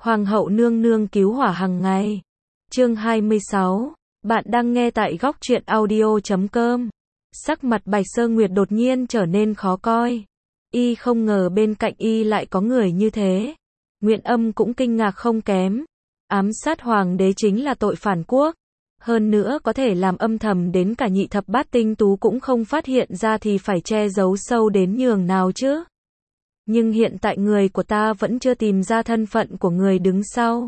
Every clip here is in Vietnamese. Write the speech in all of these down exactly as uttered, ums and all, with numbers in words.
Hoàng hậu nương nương cứu hỏa hàng ngày. Chương hai mươi sáu. Bạn đang nghe tại góc truyện audio chấm com. Sắc mặt Bạch Sơ Nguyệt đột nhiên trở nên khó coi. Y không ngờ bên cạnh y lại có người như thế. Nguyện Âm cũng kinh ngạc không kém. Ám sát hoàng đế chính là tội phản quốc. Hơn nữa có thể làm âm thầm đến cả nhị thập bát tinh tú cũng không phát hiện ra thì phải che giấu sâu đến nhường nào chứ. Nhưng hiện tại người của ta vẫn chưa tìm ra thân phận của người đứng sau.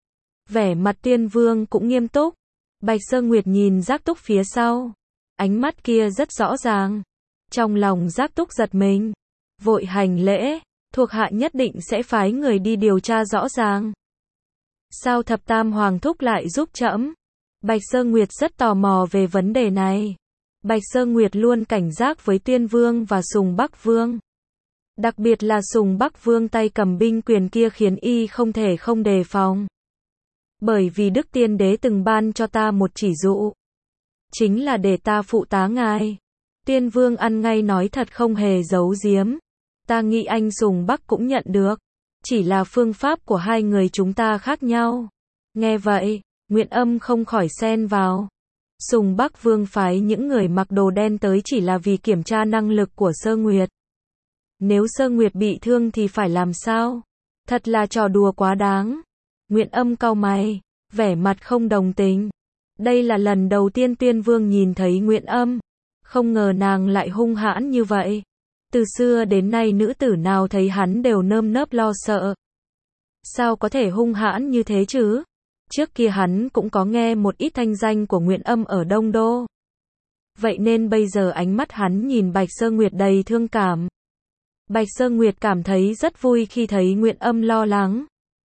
Vẻ mặt Tiên Vương cũng nghiêm túc. Bạch Sơ Nguyệt nhìn Giác Túc phía sau. Ánh mắt kia rất rõ ràng. Trong lòng Giác Túc giật mình. Vội hành lễ. Thuộc hạ nhất định sẽ phái người đi điều tra rõ ràng. Sao thập tam hoàng thúc lại giúp trẫm? Bạch Sơ Nguyệt rất tò mò về vấn đề này. Bạch Sơ Nguyệt luôn cảnh giác với Tiên Vương và Sùng Bắc Vương. Đặc biệt là Sùng Bắc Vương tay cầm binh quyền kia khiến y không thể không đề phòng. Bởi vì Đức Tiên Đế từng ban cho ta một chỉ dụ. Chính là để ta phụ tá ngài. Tiên Vương ăn ngay nói thật không hề giấu giếm. Ta nghĩ anh Sùng Bắc cũng nhận được. Chỉ là phương pháp của hai người chúng ta khác nhau. Nghe vậy, Nguyện Âm không khỏi xen vào. Sùng Bắc Vương phái những người mặc đồ đen tới chỉ là vì kiểm tra năng lực của Sơ Nguyệt. Nếu Sơ Nguyệt bị thương thì phải làm sao? Thật là trò đùa quá đáng. Nguyện Âm cau mày, vẻ mặt không đồng tình. Đây là lần đầu tiên Tiên Vương nhìn thấy Nguyện Âm. Không ngờ nàng lại hung hãn như vậy. Từ xưa đến nay nữ tử nào thấy hắn đều nơm nớp lo sợ. Sao có thể hung hãn như thế chứ? Trước kia hắn cũng có nghe một ít thanh danh của Nguyện Âm ở Đông Đô. Vậy nên bây giờ ánh mắt hắn nhìn Bạch Sơ Nguyệt đầy thương cảm. Bạch Sơ Nguyệt cảm thấy rất vui khi thấy Nguyện Âm lo lắng.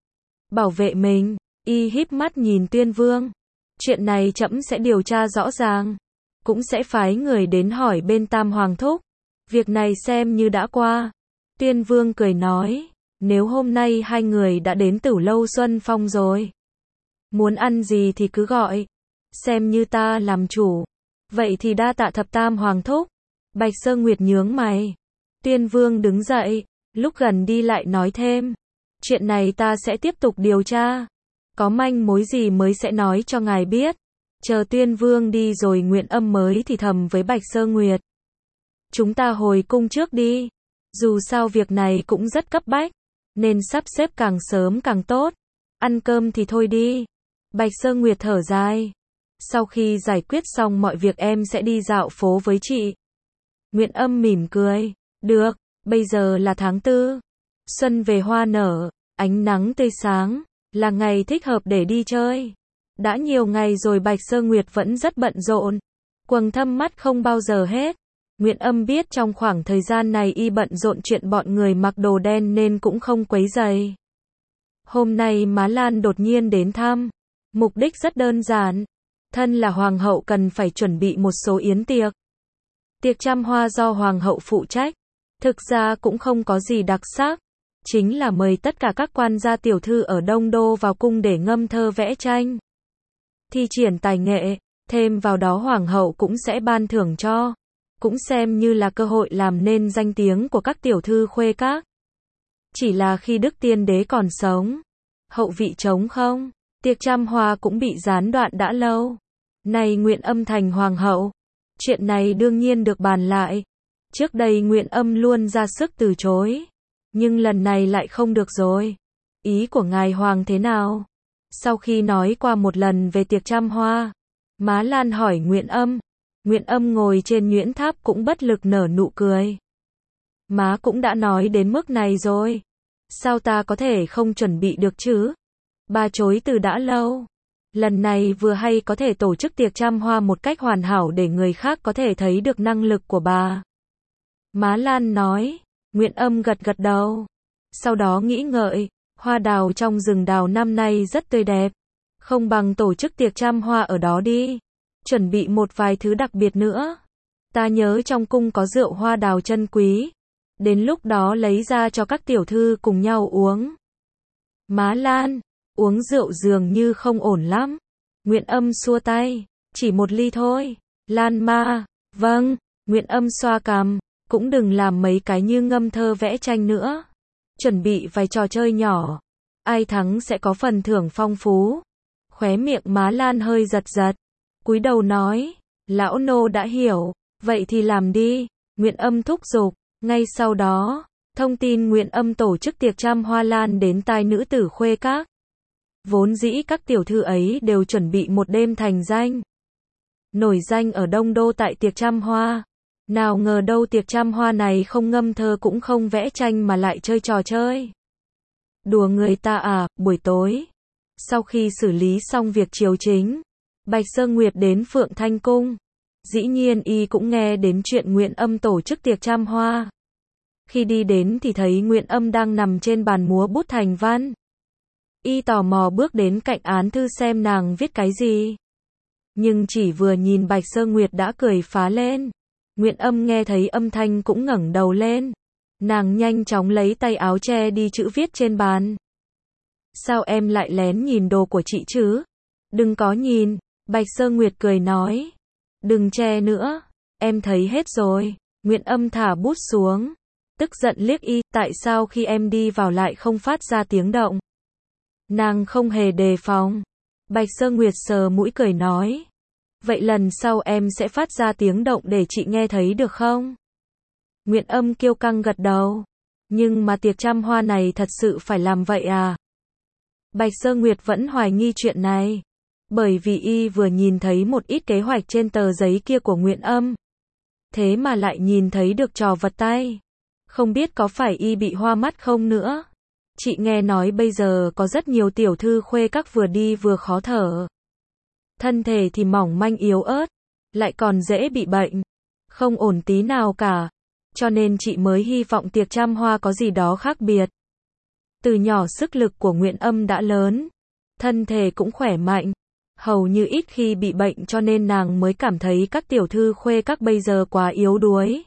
Bảo vệ mình, y híp mắt nhìn Tiên Vương. Chuyện này trẫm sẽ điều tra rõ ràng. Cũng sẽ phái người đến hỏi bên Tam Hoàng Thúc. Việc này xem như đã qua. Tiên Vương cười nói, nếu hôm nay hai người đã đến Tửu Lâu Xuân Phong rồi. Muốn ăn gì thì cứ gọi. Xem như ta làm chủ. Vậy thì đa tạ thập tam hoàng thúc. Bạch Sơ Nguyệt nhướng mày. Tiên Vương đứng dậy. Lúc gần đi lại nói thêm. Chuyện này ta sẽ tiếp tục điều tra. Có manh mối gì mới sẽ nói cho ngài biết. Chờ Tiên Vương đi rồi Nguyện Âm mới thì thầm với Bạch Sơ Nguyệt. Chúng ta hồi cung trước đi. Dù sao việc này cũng rất cấp bách. Nên sắp xếp càng sớm càng tốt. Ăn cơm thì thôi đi. Bạch Sơ Nguyệt thở dài. Sau khi giải quyết xong mọi việc em sẽ đi dạo phố với chị. Nguyện Âm mỉm cười. Được, bây giờ là tháng tư. Xuân về hoa nở, ánh nắng tươi sáng. Là ngày thích hợp để đi chơi. Đã nhiều ngày rồi Bạch Sơ Nguyệt vẫn rất bận rộn. Quầng thâm mắt không bao giờ hết. Nguyện Âm biết trong khoảng thời gian này y bận rộn chuyện bọn người mặc đồ đen nên cũng không quấy rầy. Hôm nay Má Lan đột nhiên đến thăm. Mục đích rất đơn giản. Thân là hoàng hậu cần phải chuẩn bị một số yến tiệc. Tiệc trăm hoa do hoàng hậu phụ trách. Thực ra cũng không có gì đặc sắc. Chính là mời tất cả các quan gia tiểu thư ở Đông Đô vào cung để ngâm thơ vẽ tranh. Thi triển tài nghệ. Thêm vào đó hoàng hậu cũng sẽ ban thưởng cho. Cũng xem như là cơ hội làm nên danh tiếng của các tiểu thư khuê các. Chỉ là khi Đức Tiên Đế còn sống. Hậu vị trống không. Tiệc trăm hoa cũng bị gián đoạn đã lâu. Nay Nguyện Âm thành hoàng hậu. Chuyện này đương nhiên được bàn lại. Trước đây Nguyện Âm luôn ra sức từ chối. Nhưng lần này lại không được rồi. Ý của ngài hoàng thế nào? Sau khi nói qua một lần về tiệc trăm hoa. Má Lan hỏi Nguyện Âm. Nguyện Âm ngồi trên nhuyễn tháp cũng bất lực nở nụ cười. Má cũng đã nói đến mức này rồi. Sao ta có thể không chuẩn bị được chứ? Bà chối từ đã lâu. Lần này vừa hay có thể tổ chức tiệc trăm hoa một cách hoàn hảo để người khác có thể thấy được năng lực của bà. Má Lan nói. Nguyện Âm gật gật đầu. Sau đó nghĩ ngợi. Hoa đào trong rừng đào năm nay rất tươi đẹp. Không bằng tổ chức tiệc trăm hoa ở đó đi. Chuẩn bị một vài thứ đặc biệt nữa. Ta nhớ trong cung có rượu hoa đào chân quý. Đến lúc đó lấy ra cho các tiểu thư cùng nhau uống. Má Lan. Uống rượu dường như không ổn lắm. Nguyện Âm xua tay. Chỉ một ly thôi. Lan ma. Vâng. Nguyện Âm xoa cằm. Cũng đừng làm mấy cái như ngâm thơ vẽ tranh nữa. Chuẩn bị vài trò chơi nhỏ. ai thắng sẽ có phần thưởng phong phú. Khóe miệng Má Lan hơi giật giật, cúi đầu nói, lão nô đã hiểu, vậy thì làm đi, Nguyện Âm thúc giục. Ngay sau đó, thông tin Nguyện Âm tổ chức tiệc trăm hoa lan đến tai nữ tử Khuê Các. Vốn dĩ các tiểu thư ấy đều chuẩn bị một đêm thành danh. Nổi danh ở Đông Đô tại tiệc trăm hoa. Nào ngờ đâu tiệc trăm hoa này không ngâm thơ cũng không vẽ tranh mà lại chơi trò chơi. Đùa người ta à, buổi tối. Sau khi xử lý xong việc triều chính, Bạch Sơ Nguyệt đến Phượng Thanh Cung. Dĩ nhiên y cũng nghe đến chuyện Nguyện Âm tổ chức tiệc trăm hoa. Khi đi đến thì thấy Nguyện Âm đang nằm trên bàn múa bút thành văn. Y tò mò bước đến cạnh án thư xem nàng viết cái gì. Nhưng chỉ vừa nhìn Bạch Sơ Nguyệt đã cười phá lên. Nguyện Âm nghe thấy âm thanh cũng ngẩng đầu lên. Nàng nhanh chóng lấy tay áo che đi chữ viết trên bàn. Sao em lại lén nhìn đồ của chị chứ? Đừng có nhìn, Bạch Sơ Nguyệt cười nói. Đừng che nữa, em thấy hết rồi. Nguyện Âm thả bút xuống, tức giận liếc y, tại sao khi em đi vào lại không phát ra tiếng động? Nàng không hề đề phòng. Bạch Sơ Nguyệt sờ mũi cười nói. Vậy lần sau em sẽ phát ra tiếng động để chị nghe thấy được không? Nguyện Âm kiêu căng gật đầu. Nhưng mà tiệc trăm hoa này thật sự phải làm vậy à? Bạch Sơ Nguyệt vẫn hoài nghi chuyện này. Bởi vì y vừa nhìn thấy một ít kế hoạch trên tờ giấy kia của Nguyện Âm. Thế mà lại nhìn thấy được trò vật tay. Không biết có phải y bị hoa mắt không nữa? Chị nghe nói bây giờ có rất nhiều tiểu thư Khuê Các vừa đi vừa khó thở. Thân thể thì mỏng manh yếu ớt, lại còn dễ bị bệnh. Không ổn tí nào cả. Cho nên chị mới hy vọng tiệc trăm hoa có gì đó khác biệt. Từ nhỏ sức lực của Nguyện Âm đã lớn. Thân thể cũng khỏe mạnh. Hầu như ít khi bị bệnh cho nên nàng mới cảm thấy các tiểu thư Khuê Các bây giờ quá yếu đuối.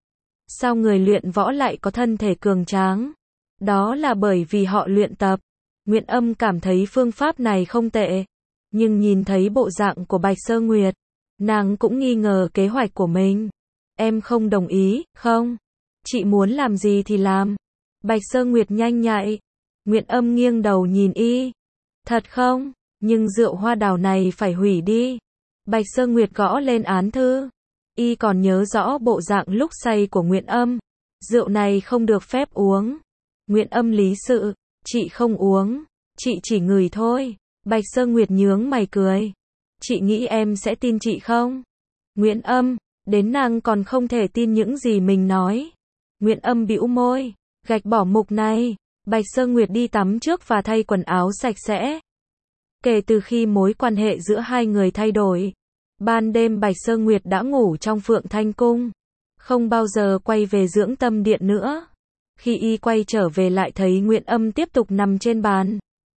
Sao người luyện võ lại có thân thể cường tráng? Đó là bởi vì họ luyện tập. Nguyện Âm cảm thấy phương pháp này không tệ. Nhưng nhìn thấy bộ dạng của Bạch Sơ Nguyệt, nàng cũng nghi ngờ kế hoạch của mình. Em không đồng ý, không? Chị muốn làm gì thì làm. Bạch Sơ Nguyệt nhanh nhạy. Nguyện Âm nghiêng đầu nhìn y. Thật không? Nhưng rượu hoa đào này phải hủy đi. Bạch Sơ Nguyệt gõ lên án thư. Y còn nhớ rõ bộ dạng lúc say của Nguyện Âm. Rượu này không được phép uống. Nguyện Âm lý sự. Chị không uống. Chị chỉ ngửi thôi. Bạch Sơ Nguyệt nhướng mày cười. Chị nghĩ em sẽ tin chị không? Nguyện Âm, đến nàng còn không thể tin những gì mình nói. Nguyện Âm bĩu môi. Gạch bỏ mục này. Bạch Sơ Nguyệt đi tắm trước và thay quần áo sạch sẽ. Kể từ khi mối quan hệ giữa hai người thay đổi, ban đêm Bạch Sơ Nguyệt đã ngủ trong Phượng Thanh Cung. Không bao giờ quay về dưỡng tâm điện nữa. Khi y quay trở về lại thấy Nguyện Âm tiếp tục nằm trên bàn.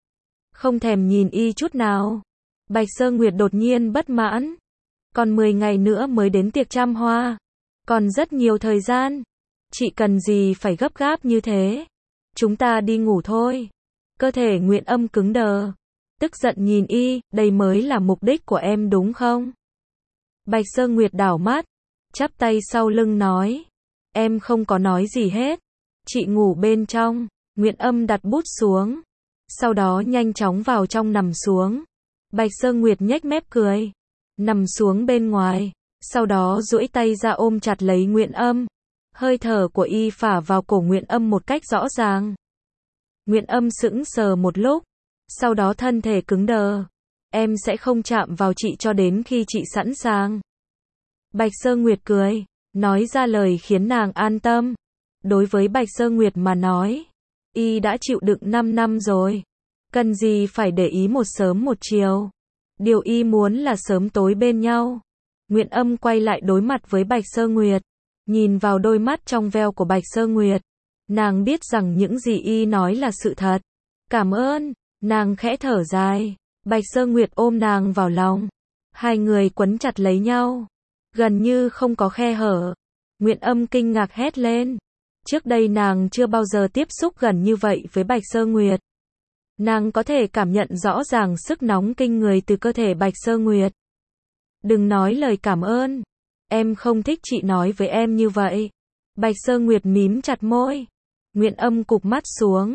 Không thèm nhìn y chút nào. Bạch Sơ Nguyệt đột nhiên bất mãn. Còn mười ngày nữa mới đến tiệc trăm hoa. Còn rất nhiều thời gian. Chị cần gì phải gấp gáp như thế? Chúng ta đi ngủ thôi. Cơ thể Nguyện Âm cứng đờ. Tức giận nhìn y, đây mới là mục đích của em đúng không? Bạch Sơ Nguyệt đảo mắt, chắp tay sau lưng nói. Em không có nói gì hết. Chị ngủ bên trong. Nguyện Âm đặt bút xuống. Sau đó nhanh chóng vào trong nằm xuống. Bạch Sơ Nguyệt nhếch mép cười. Nằm xuống bên ngoài. Sau đó duỗi tay ra ôm chặt lấy Nguyện Âm. Hơi thở của y phả vào cổ Nguyện Âm một cách rõ ràng. Nguyện Âm sững sờ một lúc. Sau đó thân thể cứng đờ. Em sẽ không chạm vào chị cho đến khi chị sẵn sàng. Bạch Sơ Nguyệt cười. Nói ra lời khiến nàng an tâm. Đối với Bạch Sơ Nguyệt mà nói, y đã chịu đựng năm năm rồi. Cần gì phải để ý một sớm một chiều. Điều y muốn là sớm tối bên nhau. Nguyện Âm quay lại đối mặt với Bạch Sơ Nguyệt. Nhìn vào đôi mắt trong veo của Bạch Sơ Nguyệt. Nàng biết rằng những gì y nói là sự thật. Cảm ơn. Nàng khẽ thở dài. Bạch Sơ Nguyệt ôm nàng vào lòng. Hai người quấn chặt lấy nhau. Gần như không có khe hở. Nguyện Âm kinh ngạc hét lên. Trước đây nàng chưa bao giờ tiếp xúc gần như vậy với Bạch Sơ Nguyệt. Nàng có thể cảm nhận rõ ràng sức nóng kinh người từ cơ thể Bạch Sơ Nguyệt. Đừng nói lời cảm ơn. Em không thích chị nói với em như vậy. Bạch Sơ Nguyệt mím chặt môi. Nguyện Âm cụp mắt xuống.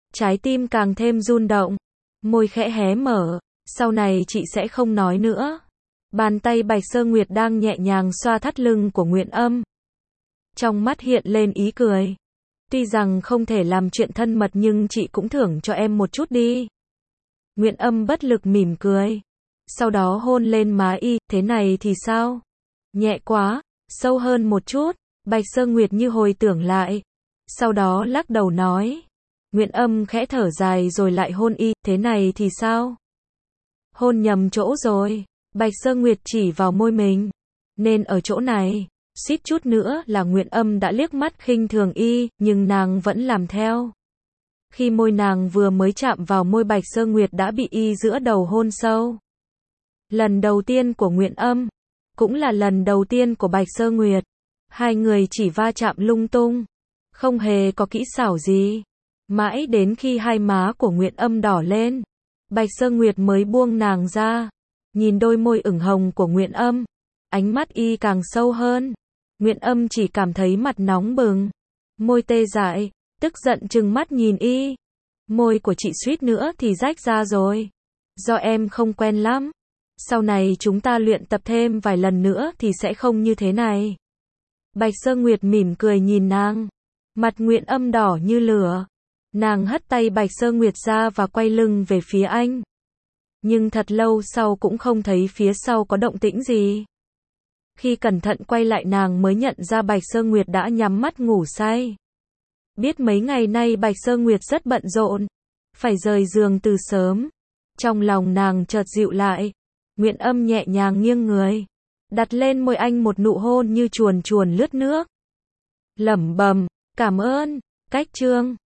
Trái tim càng thêm run động. Môi khẽ hé mở. Sau này chị sẽ không nói nữa. Bàn tay Bạch Sơ Nguyệt đang nhẹ nhàng xoa thắt lưng của Nguyện Âm. Trong mắt hiện lên ý cười. Tuy rằng không thể làm chuyện thân mật nhưng chị cũng thưởng cho em một chút đi. Nguyện Âm bất lực mỉm cười. Sau đó hôn lên má y, thế này thì sao? Nhẹ quá, sâu hơn một chút. Bạch Sơ Nguyệt như hồi tưởng lại. Sau đó lắc đầu nói. Nguyện Âm khẽ thở dài rồi lại hôn y, thế này thì sao? Hôn nhầm chỗ rồi. Bạch Sơ Nguyệt chỉ vào môi mình. Nên ở chỗ này. Suýt chút nữa là Nguyện Âm đã liếc mắt khinh thường y, nhưng nàng vẫn làm theo. Khi môi nàng vừa mới chạm vào môi Bạch Sơ Nguyệt đã bị y giữa đầu hôn sâu. Lần đầu tiên của Nguyện Âm, cũng là lần đầu tiên của Bạch Sơ Nguyệt. Hai người chỉ va chạm lung tung, không hề có kỹ xảo gì. Mãi đến khi hai má của Nguyện Âm đỏ lên, Bạch Sơ Nguyệt mới buông nàng ra. Nhìn đôi môi ửng hồng của Nguyện Âm, ánh mắt y càng sâu hơn. Nguyện Âm chỉ cảm thấy mặt nóng bừng, môi tê dại, tức giận trừng mắt nhìn y. Môi của chị suýt nữa thì rách ra rồi. Do em không quen lắm. Sau này chúng ta luyện tập thêm vài lần nữa thì sẽ không như thế này. Bạch Sơ Nguyệt mỉm cười nhìn nàng. Mặt Nguyện Âm đỏ như lửa. Nàng hất tay Bạch Sơ Nguyệt ra và quay lưng về phía anh. Nhưng thật lâu sau cũng không thấy phía sau có động tĩnh gì. Khi cẩn thận quay lại nàng mới nhận ra Bạch Sơ Nguyệt đã nhắm mắt ngủ say. Biết mấy ngày nay Bạch Sơ Nguyệt rất bận rộn, phải rời giường từ sớm. Trong lòng nàng chợt dịu lại. Nguyện Âm nhẹ nhàng nghiêng người, đặt lên môi anh một nụ hôn như chuồn chuồn lướt nước. Lẩm bẩm, cảm ơn, cách chương.